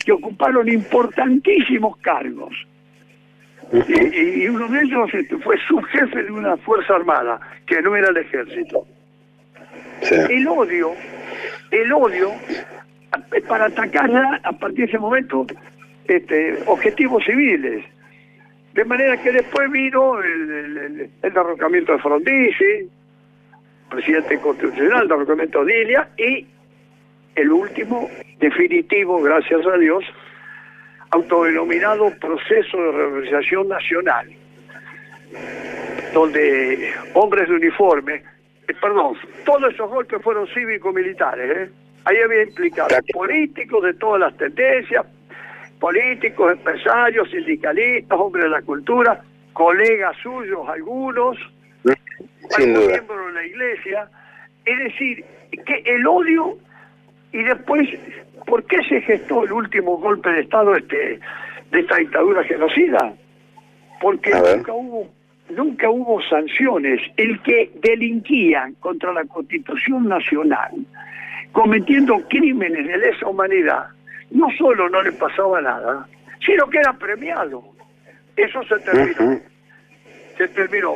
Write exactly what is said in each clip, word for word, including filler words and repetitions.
que ocuparon importantísimos cargos. Y, y uno de ellos fue subjefe de una fuerza armada, que no era el ejército. Sí. El odio, el odio, para atacar a partir de ese momento este, objetivos civiles. De manera que después vino el, el, el derrocamiento de Frondizi, presidente constitucional, el derrocamiento de Ilia, y el último, definitivo, gracias a Dios, autodenominado proceso de reorganización nacional, donde hombres de uniforme, eh, perdón, todos esos golpes fueron cívico-militares, ¿eh? Ahí había implicados políticos de todas las tendencias, políticos, empresarios, sindicalistas, hombres de la cultura, colegas suyos, algunos, algunos miembros de la iglesia. Es decir, que el odio, y después, ¿por qué se gestó el último golpe de Estado este de esta dictadura genocida? Porque nunca hubo, nunca hubo sanciones. El que delinquían contra la Constitución Nacional, cometiendo crímenes de lesa humanidad, no solo no le pasaba nada, sino que era premiado. Eso se terminó. Se terminó.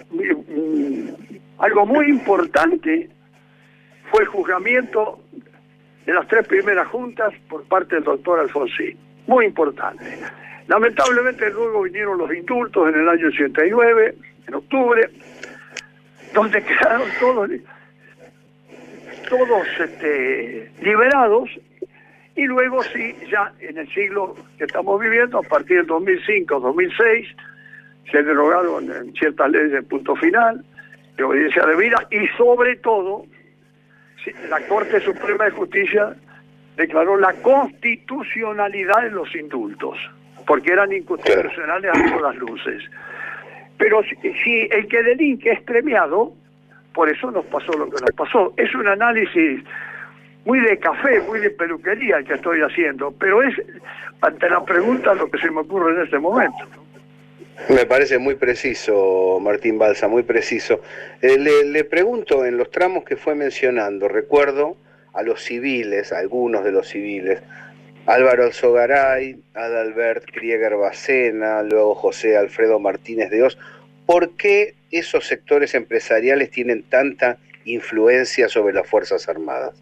Algo muy importante fue el juzgamiento de las tres primeras juntas por parte del doctor Alfonsín. Muy importante. Lamentablemente luego vinieron los indultos en el año ochenta y nueve, en octubre, donde quedaron todos, todos este, liberados. Y luego sí, ya en el siglo que estamos viviendo, a partir del dos mil cinco, dos mil seis, se derogaron en ciertas leyes de punto final, de obediencia debida, y sobre todo, la Corte Suprema de Justicia declaró la constitucionalidad de los indultos, porque eran inconstitucionales a todas luces. Pero si, si el que delinque es premiado, por eso nos pasó lo que nos pasó. Es un análisis muy de café, muy de peluquería el que estoy haciendo, pero es ante la pregunta lo que se me ocurre en este momento. Me parece muy preciso, Martín Balsa, muy preciso. Eh, le, le pregunto, en los tramos que fue mencionando, recuerdo a los civiles, a algunos de los civiles, Álvaro Alzogaray, Adalbert Krieger Bacena, luego José Alfredo Martínez de Hoz. ¿Por qué esos sectores empresariales tienen tanta influencia sobre las Fuerzas Armadas?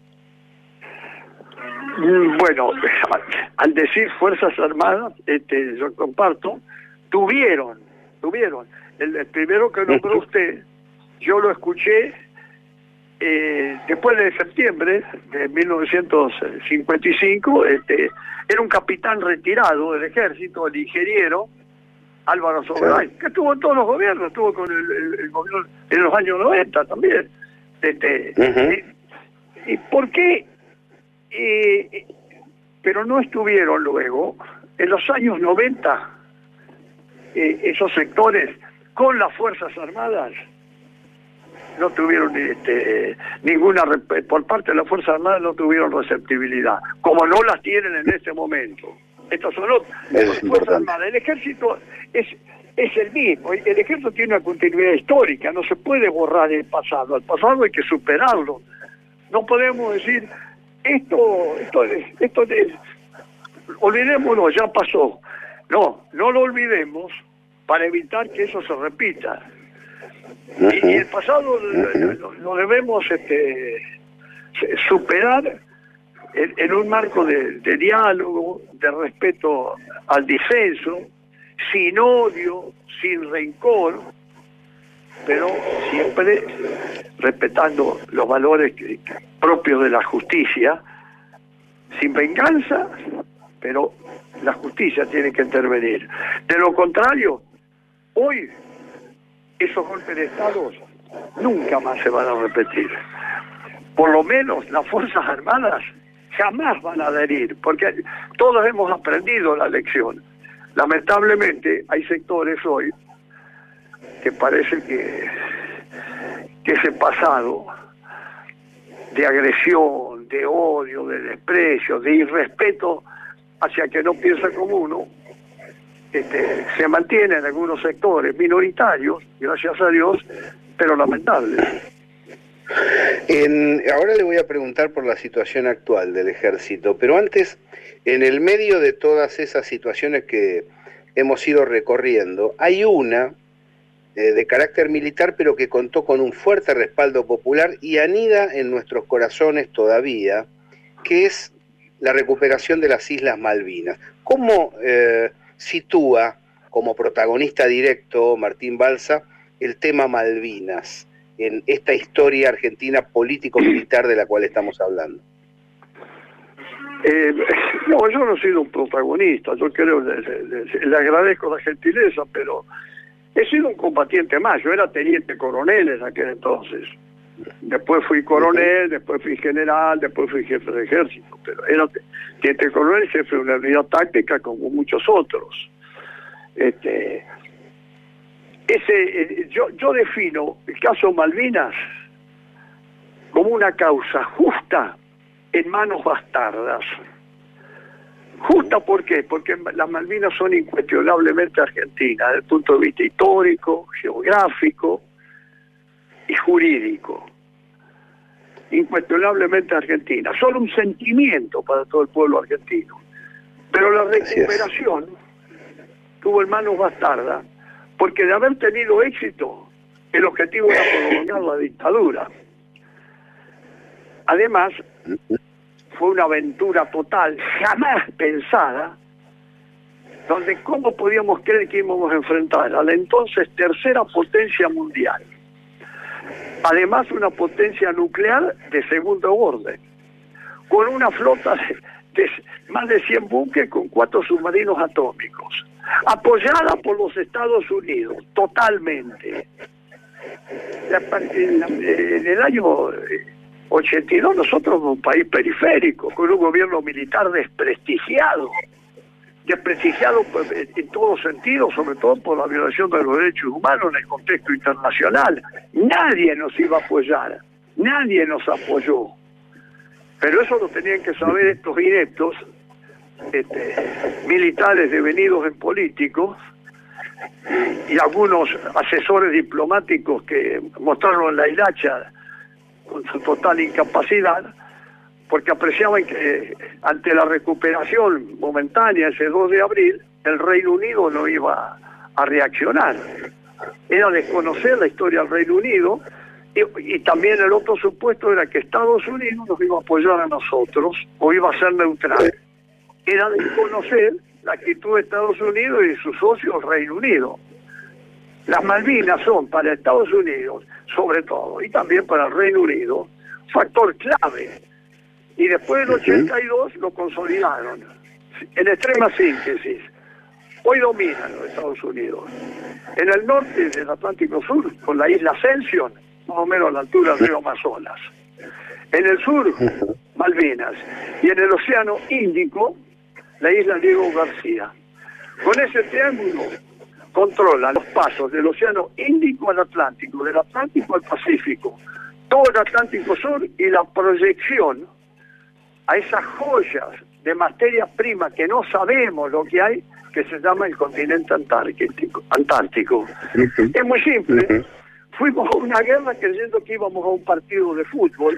Bueno, al decir Fuerzas Armadas, este, yo comparto, tuvieron, tuvieron. El, el primero que nombró usted, yo lo escuché eh, después de septiembre de mil novecientos cincuenta y cinco, este, era un capitán retirado del ejército, el ingeniero Álvaro Alzogaray, que estuvo en todos los gobiernos, estuvo con el, el, el gobierno en los años noventa también. Este, uh-huh. y, ¿Y por qué? Eh, pero no estuvieron luego, en los años noventa, eh, esos sectores con las Fuerzas Armadas no tuvieron este, ninguna, por parte de las Fuerzas Armadas no tuvieron receptibilidad, como no las tienen en este momento. Estos son los, las Fuerzas Armadas. El ejército es, es el mismo, el ejército tiene una continuidad histórica, no se puede borrar el pasado, el pasado hay que superarlo. No podemos decir esto, esto, esto, esto olvidémoslo, ya pasó. No, no lo olvidemos para evitar que eso se repita. Y, y el pasado lo, lo debemos este, superar en, en un marco de, de diálogo, de respeto al disenso, sin odio, sin rencor, pero siempre respetando los valores que, que, propios de la justicia, sin venganza, pero la justicia tiene que intervenir. De lo contrario, hoy esos golpes de Estado nunca más se van a repetir. Por lo menos las Fuerzas Armadas jamás van a adherir, porque todos hemos aprendido la lección. Lamentablemente hay sectores hoy que parece que, que ese pasado de agresión, de odio, de desprecio, de irrespeto hacia que no piensa como uno, este, se mantiene en algunos sectores minoritarios, gracias a Dios, pero lamentables. En, ahora le voy a preguntar por la situación actual del ejército, pero antes, en el medio de todas esas situaciones que hemos ido recorriendo, hay una eh, de carácter militar, pero que contó con un fuerte respaldo popular y anida en nuestros corazones todavía, que es la recuperación de las Islas Malvinas. ¿Cómo eh, sitúa como protagonista directo Martín Balsa el tema Malvinas en esta historia argentina político-militar de la cual estamos hablando? Eh, no, yo no he sido un protagonista, yo creo, le, le, le agradezco la gentileza, pero he sido un combatiente más. Yo era teniente coronel en aquel entonces. Después fui coronel, después fui general, después fui jefe de ejército, pero era teniente coronel, jefe de una unidad táctica como muchos otros. Este, ese, yo, yo defino el caso Malvinas como una causa justa en manos bastardas. Justa, ¿por qué? Porque las Malvinas son incuestionablemente argentinas desde el punto de vista histórico, geográfico y jurídico. Incuestionablemente argentina. Solo un sentimiento para todo el pueblo argentino. Pero la recuperación tuvo en manos bastardas, porque de haber tenido éxito, el objetivo era prolongar la dictadura. Además, fue una aventura total, jamás pensada, donde cómo podíamos creer que íbamos a enfrentar a la entonces tercera potencia mundial. Además, una potencia nuclear de segundo orden, con una flota de, de más de cien buques con cuatro submarinos atómicos, apoyada por los Estados Unidos, totalmente. En el año ochenta y dos nosotros somos un país periférico, con un gobierno militar desprestigiado, desprestigiado en todos sentidos, sobre todo por la violación de los derechos humanos en el contexto internacional. Nadie nos iba a apoyar, nadie nos apoyó. Pero eso lo tenían que saber estos ineptos, este, militares devenidos en políticos, y, y algunos asesores diplomáticos que mostraron la hilacha con su total incapacidad, porque apreciaban que ante la recuperación momentánea ese dos de abril, el Reino Unido no iba a reaccionar. Era desconocer la historia del Reino Unido, y, y también el otro supuesto era que Estados Unidos nos iba a apoyar a nosotros o iba a ser neutral. Era desconocer la actitud de Estados Unidos y sus socios el Reino Unido. Las Malvinas son para Estados Unidos, sobre todo, y también para el Reino Unido, factor clave. Y después del ochenta y dos lo consolidaron. En extrema síntesis, hoy dominan los Estados Unidos. En el norte del Atlántico Sur, con la isla Ascension, más o menos a la altura del río Amazonas. En el sur, Malvinas. Y en el Océano Índico, la isla Diego García. Con ese triángulo controlan los pasos del Océano Índico al Atlántico, del Atlántico al Pacífico, todo el Atlántico Sur, y la proyección a esas joyas de materia prima que no sabemos lo que hay, que se llama el continente antártico. antártico. Uh-huh. Es muy simple. Uh-huh. Fuimos a una guerra creyendo que íbamos a un partido de fútbol,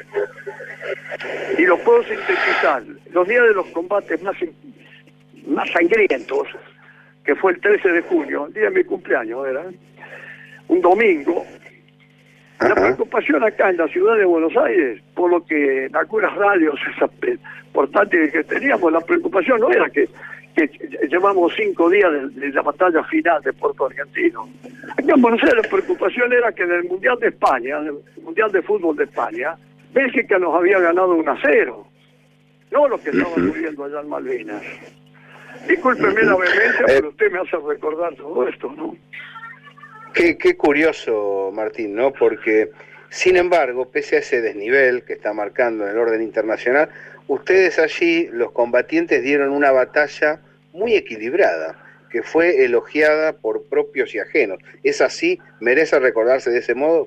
y lo puedo sintetizar. Los días de los combates más, más sangrientos, que fue el trece de junio, el día de mi cumpleaños, era un domingo. La uh-huh. preocupación acá en la ciudad de Buenos Aires, por lo que en algunas radios esas portátiles que teníamos, la preocupación no era que, que llevamos cinco días de, de la batalla final de Puerto Argentino. Acá en Buenos Aires la preocupación era que en el Mundial de España, el Mundial de Fútbol de España, Bélgica nos había ganado un a cero. No lo que estaba ocurriendo allá en Malvinas. Discúlpeme la vehemencia, pero usted me hace recordar todo esto, ¿no? Qué, qué curioso, Martín, ¿no? Porque, sin embargo, pese a ese desnivel que está marcando en el orden internacional, ustedes allí, los combatientes, dieron una batalla muy equilibrada, que fue elogiada por propios y ajenos. ¿Es así? ¿Merece recordarse de ese modo?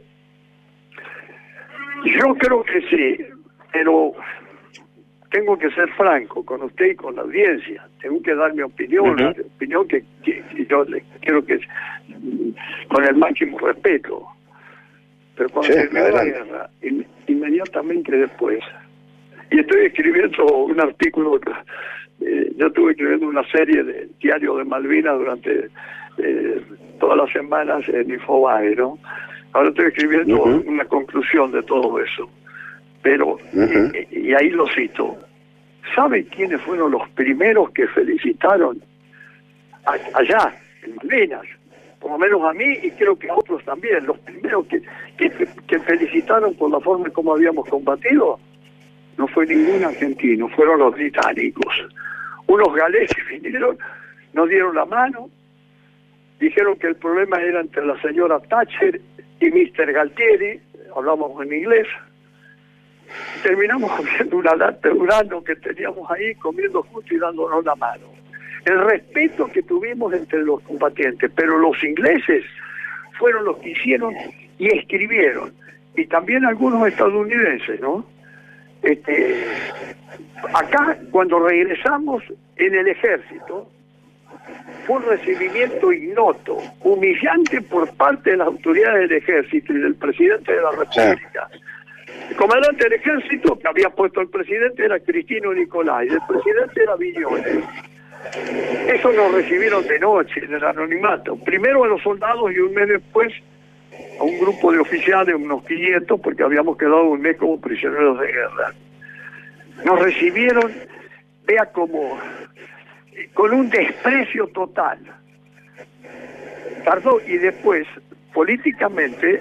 Yo creo que sí, pero tengo que ser franco con usted y con la audiencia. Tengo que dar mi opinión, uh-huh. la opinión que, que, que yo le quiero que con el máximo respeto. pero cuando Sí, terminó la guerra, in, inmediatamente después, y estoy escribiendo un artículo, eh, yo estuve escribiendo una serie de Diario de Malvinas durante eh, todas las semanas en Infobae, ¿no? Ahora estoy escribiendo uh-huh. una conclusión de todo eso, pero, uh-huh. y, y ahí lo cito, ¿saben quiénes fueron los primeros que felicitaron a, allá, en Malvinas? Por lo menos a mí y creo que a otros también, los primeros que, que, que felicitaron por la forma en cómo habíamos combatido, no fue ningún argentino, fueron los británicos. Unos galeses vinieron, nos dieron la mano, dijeron que el problema era entre la señora Thatcher y mister Galtieri, hablamos en inglés, terminamos comiendo una lata de urano que teníamos ahí, comiendo juntos y dándonos la mano. El respeto que tuvimos entre los combatientes, pero los ingleses fueron los que hicieron y escribieron, y también algunos estadounidenses, ¿no? Este, acá, cuando regresamos en el ejército, fue un recibimiento ignoto, humillante por parte de las autoridades del ejército y del presidente de la República. El comandante del ejército que había puesto el presidente era Cristino Nicolai, el presidente era Viñoles. Eso nos recibieron de noche, en el anonimato. Primero a los soldados y un mes después a un grupo de oficiales, unos quinientos, porque habíamos quedado un mes como prisioneros de guerra. Nos recibieron, vea como, con un desprecio total. Tardó, y después, políticamente,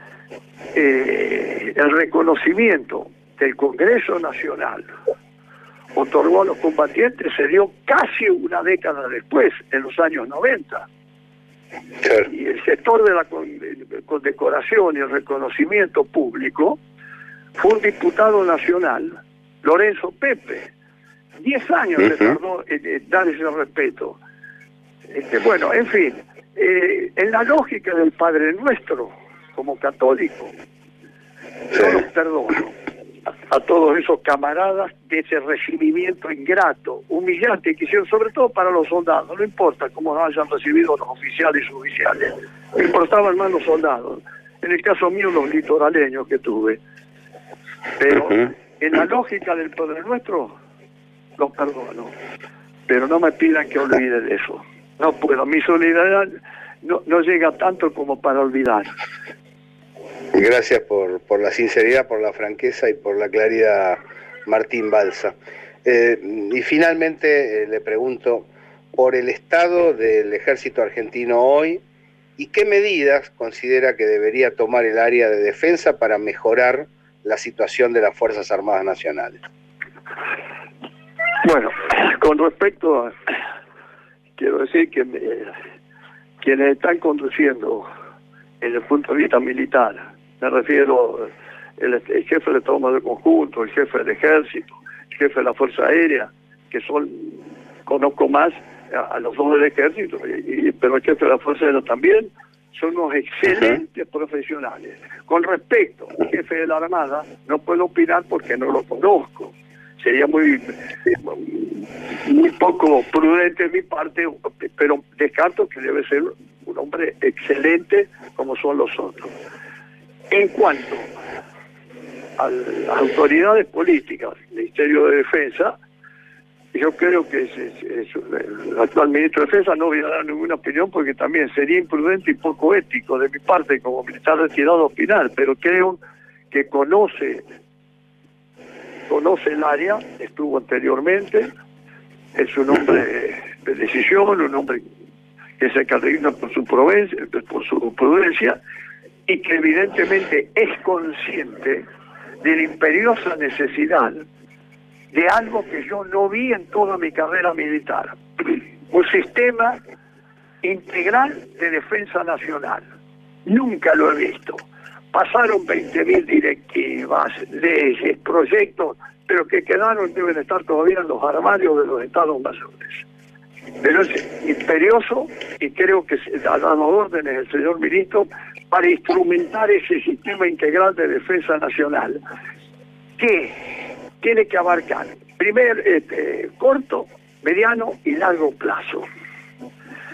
eh, el reconocimiento del Congreso Nacional otorgó a los combatientes se dio casi una década después, en los años noventa. Y el sector de la condecoración y el reconocimiento público fue un diputado nacional, Lorenzo Pepe. Diez años uh-huh. le tardó en, en dar ese respeto. Este, bueno, en fin, eh, en la lógica del Padre Nuestro, como católico, sí. yo los perdono a, a todos esos camaradas de ese recibimiento ingrato, humillante que hicieron, sobre todo para los soldados. No importa cómo hayan recibido los oficiales y suboficiales, me importaban más los soldados. En el caso mío, los litoraleños que tuve. Pero uh-huh. en la lógica del Padre Nuestro, los perdono. Pero no me pidan que olvide de eso. No puedo. Mi solidaridad no, no llega tanto como para olvidar. Gracias por, por la sinceridad, por la franqueza y por la claridad, Martín Balsa. Eh, y finalmente eh, le pregunto por el estado del ejército argentino hoy y qué medidas considera que debería tomar el área de defensa para mejorar la situación de las Fuerzas Armadas Nacionales. Bueno, con respecto a... Quiero decir que me, quienes están conduciendo desde el punto de vista militar, me refiero el, el jefe del Estado Mayor Conjunto, el jefe del Ejército, el jefe de la Fuerza Aérea, que son, conozco más a, a los dos del Ejército, y, y, pero el jefe de la Fuerza Aérea también, son unos excelentes uh-huh. profesionales. Con respecto al jefe de la Armada, no puedo opinar porque no lo conozco. Sería muy muy poco prudente de mi parte, pero descarto que debe ser un hombre excelente como son los otros. En cuanto a las autoridades políticas, el Ministerio de Defensa, yo creo que es, es, es, el actual ministro de Defensa no voy a dar ninguna opinión porque también sería imprudente y poco ético de mi parte como militar retirado opinar, pero creo que conoce conoce el área, estuvo anteriormente, es un hombre de decisión, un hombre que se caracteriza por su prudencia, por su prudencia y que evidentemente es consciente de la imperiosa necesidad de algo que yo no vi en toda mi carrera militar, un sistema integral de defensa nacional. Nunca lo he visto. Pasaron veinte mil directivas, leyes, proyectos, pero que quedaron, deben estar todavía en los armarios de los estados mayores. Pero es imperioso y creo que ha dado órdenes el señor ministro para instrumentar ese sistema integral de defensa nacional, que tiene que abarcar primer, este, corto, mediano y largo plazo.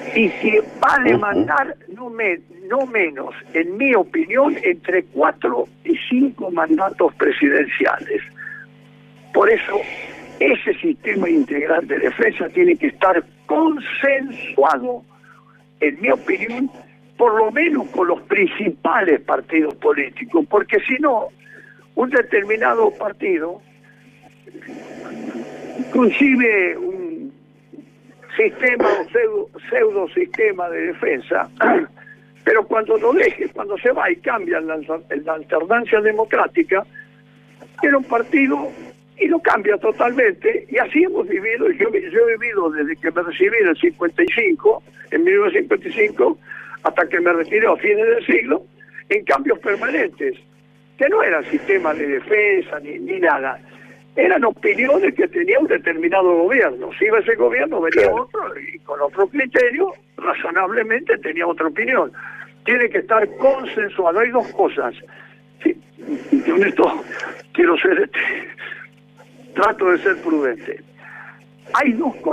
y que va a demandar no, me, no menos, en mi opinión, entre cuatro y cinco mandatos presidenciales. Por eso, ese sistema integral de defensa tiene que estar consensuado, en mi opinión, por lo menos con los principales partidos políticos, porque si no, un determinado partido concibe un sistema o pseudo, pseudo sistema de defensa, pero cuando lo deje, cuando se va y cambia la, la alternancia democrática, era un partido y lo cambia totalmente, y así hemos vivido. Yo, yo he vivido desde que me recibí en el cincuenta y cinco, en mil novecientos cincuenta y cinco, hasta que me retiré a fines del siglo, en cambios permanentes, que no eran sistemas de defensa ni, ni nada, eran opiniones que tenía un determinado gobierno. Si iba ese gobierno, venía claro. otro, y con otro criterio, razonablemente tenía otra opinión. Tiene que estar consensuado. Hay dos cosas. Sí, con esto quiero ser, este, trato de ser prudente. Hay dos cosas.